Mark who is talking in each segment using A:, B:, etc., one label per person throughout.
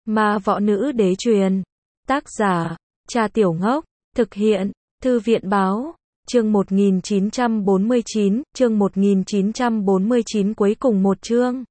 A: Ma võ nữ đế truyền. Tác giả, Cha Tiểu Ngốc. Thực hiện, Thư viện báo. Chương 1949, cuối cùng một chương.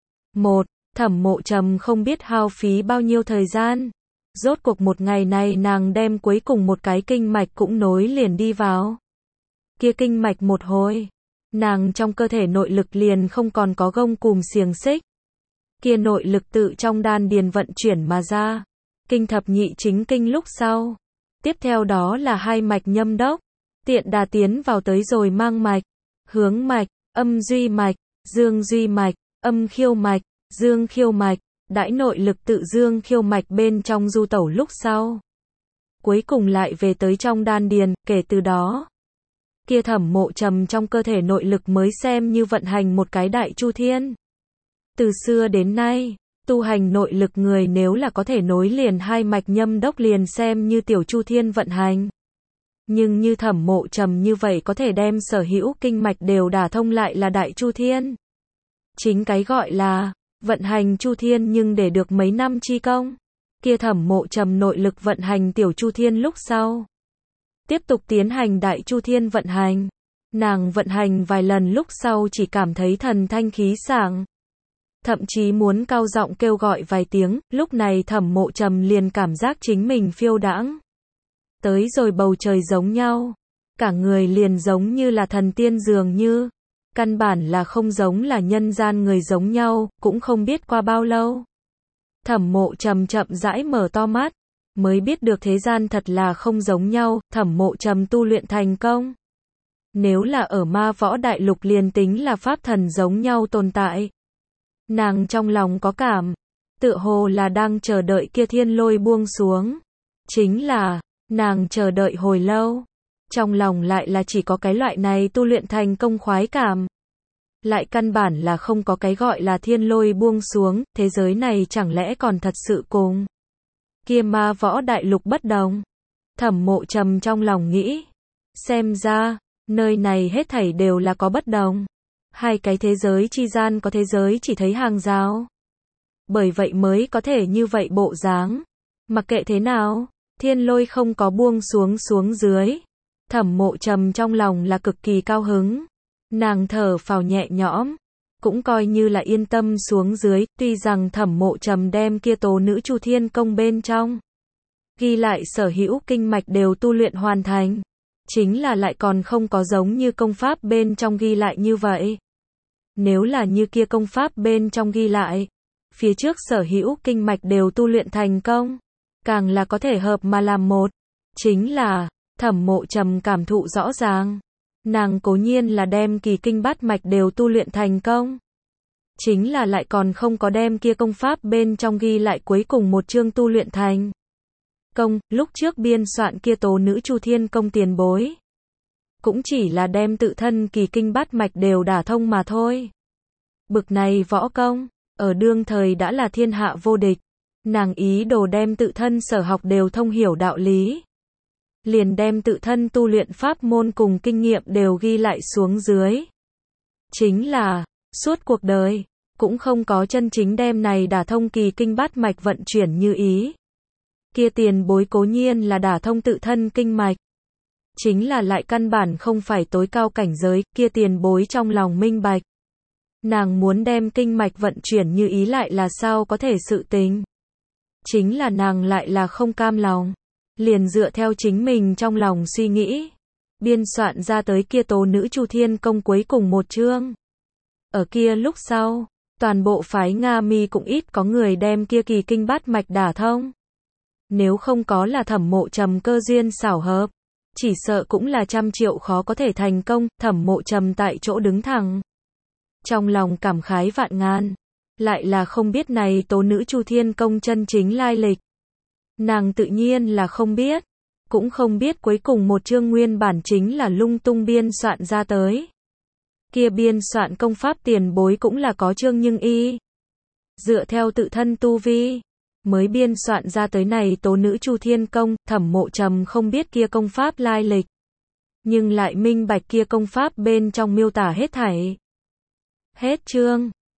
A: 1. Thẩm Mộ Trầm không biết hao phí bao nhiêu thời gian. Rốt cuộc một ngày này nàng đem cuối cùng một cái kinh mạch cũng nối liền đi vào. Kia kinh mạch một hồi, nàng trong cơ thể nội lực liền không còn có gông cùm xiềng xích. Kia nội lực tự trong đan điền vận chuyển mà ra. Kinh thập nhị chính kinh lúc sau. Tiếp theo đó là hai mạch nhâm đốc. Tiện đà tiến vào tới rồi mang mạch, hướng mạch, âm duy mạch, dương duy mạch, âm khiêu mạch, dương khiêu mạch, đãi nội lực tự dương khiêu mạch bên trong du tẩu lúc sau. Cuối cùng lại về tới trong đan điền, kể từ đó. Kia Thẩm Mộ Trầm trong cơ thể nội lực mới xem như vận hành một cái đại chu thiên. Từ xưa đến nay, tu hành nội lực người nếu là có thể nối liền hai mạch nhâm đốc liền xem như tiểu chu thiên vận hành. Nhưng như Thẩm Mộ Trầm như vậy có thể đem sở hữu kinh mạch đều đả thông lại là đại chu thiên. Chính cái gọi là vận hành chu thiên nhưng để được mấy năm chi công. Kia Thẩm Mộ Trầm nội lực vận hành tiểu chu thiên lúc sau. Tiếp tục tiến hành đại chu thiên vận hành. Nàng vận hành vài lần lúc sau chỉ cảm thấy thần thanh khí sảng. Thậm chí muốn cao giọng kêu gọi vài tiếng, lúc này Thẩm Mộ Trầm liền cảm giác chính mình phiêu đãng. Tới rồi bầu trời giống nhau. Cả người liền giống như là thần tiên dường như. Căn bản là không giống là nhân gian người giống nhau, cũng không biết qua bao lâu. Thẩm Mộ Trầm chậm rãi mở to mắt. Mới biết được thế gian thật là không giống nhau, Thẩm Mộ Trầm tu luyện thành công. Nếu là ở ma võ đại lục liền tính là pháp thần giống nhau tồn tại. Nàng trong lòng có cảm, tựa hồ là đang chờ đợi kia thiên lôi buông xuống. Chính là, nàng chờ đợi hồi lâu. Trong lòng lại là chỉ có cái loại này tu luyện thành công khoái cảm. Lại căn bản là không có cái gọi là thiên lôi buông xuống, thế giới này chẳng lẽ còn thật sự cùng kia ma võ đại lục bất đồng. Thẩm Mộ Trầm trong lòng nghĩ. Xem ra, nơi này hết thảy đều là có bất đồng. Hai cái thế giới chi gian có thế giới chỉ thấy hàng rào. Bởi vậy mới có thể như vậy bộ dáng. Mặc kệ thế nào, thiên lôi không có buông xuống dưới. Thẩm Mộ Trầm trong lòng là cực kỳ cao hứng. Nàng thở phào nhẹ nhõm. Cũng coi như là yên tâm xuống dưới, tuy rằng Thẩm Mộ Trầm đem kia tố nữ chu thiên công bên trong. Ghi lại sở hữu kinh mạch đều tu luyện hoàn thành. Chính là lại còn không có giống như công pháp bên trong ghi lại như vậy. Nếu là như kia công pháp bên trong ghi lại, phía trước sở hữu kinh mạch đều tu luyện thành công, càng là có thể hợp mà làm một. Chính là, Thẩm Mộ Trầm cảm thụ rõ ràng. Nàng cố nhiên là đem kỳ kinh bát mạch đều tu luyện thành công. Chính là lại còn không có đem kia công pháp bên trong ghi lại cuối cùng một chương tu luyện thành công, lúc trước biên soạn kia tố nữ chu thiên công tiền bối. Cũng chỉ là đem tự thân kỳ kinh bát mạch đều đả thông mà thôi. Bực này võ công, ở đương thời đã là thiên hạ vô địch. Nàng ý đồ đem tự thân sở học đều thông hiểu đạo lý. Liền đem tự thân tu luyện pháp môn cùng kinh nghiệm đều ghi lại xuống dưới. Chính là, suốt cuộc đời, cũng không có chân chính đem này đả thông kỳ kinh bát mạch vận chuyển như ý. Kia tiền bối cố nhiên là đả thông tự thân kinh mạch. Chính là lại căn bản không phải tối cao cảnh giới, kia tiền bối trong lòng minh bạch. Nàng muốn đem kinh mạch vận chuyển như ý lại là sao có thể sự tình. Chính là nàng lại là không cam lòng. Liền dựa theo chính mình trong lòng suy nghĩ. Biên soạn ra tới kia tố nữ chu thiên công cuối cùng một chương. Ở kia lúc sau, toàn bộ phái Nga Mi cũng ít có người đem kia kỳ kinh bát mạch đả thông. Nếu không có là Thẩm Mộ Trầm cơ duyên xảo hợp, chỉ sợ cũng là trăm triệu khó có thể thành công. Thẩm Mộ Trầm tại chỗ đứng thẳng. Trong lòng cảm khái vạn ngàn. Lại là không biết này tố nữ chu thiên công chân chính lai lịch. Nàng tự nhiên là không biết. Cũng không biết cuối cùng một chương nguyên bản chính là lung tung biên soạn ra tới. Kia biên soạn công pháp tiền bối cũng là có chương nhưng y. Dựa theo tự thân tu vi. Mới biên soạn ra tới này tố nữ chu thiên công. Thẩm Mộ Trầm không biết kia công pháp lai lịch. Nhưng lại minh bạch kia công pháp bên trong miêu tả hết thảy. Hết chương.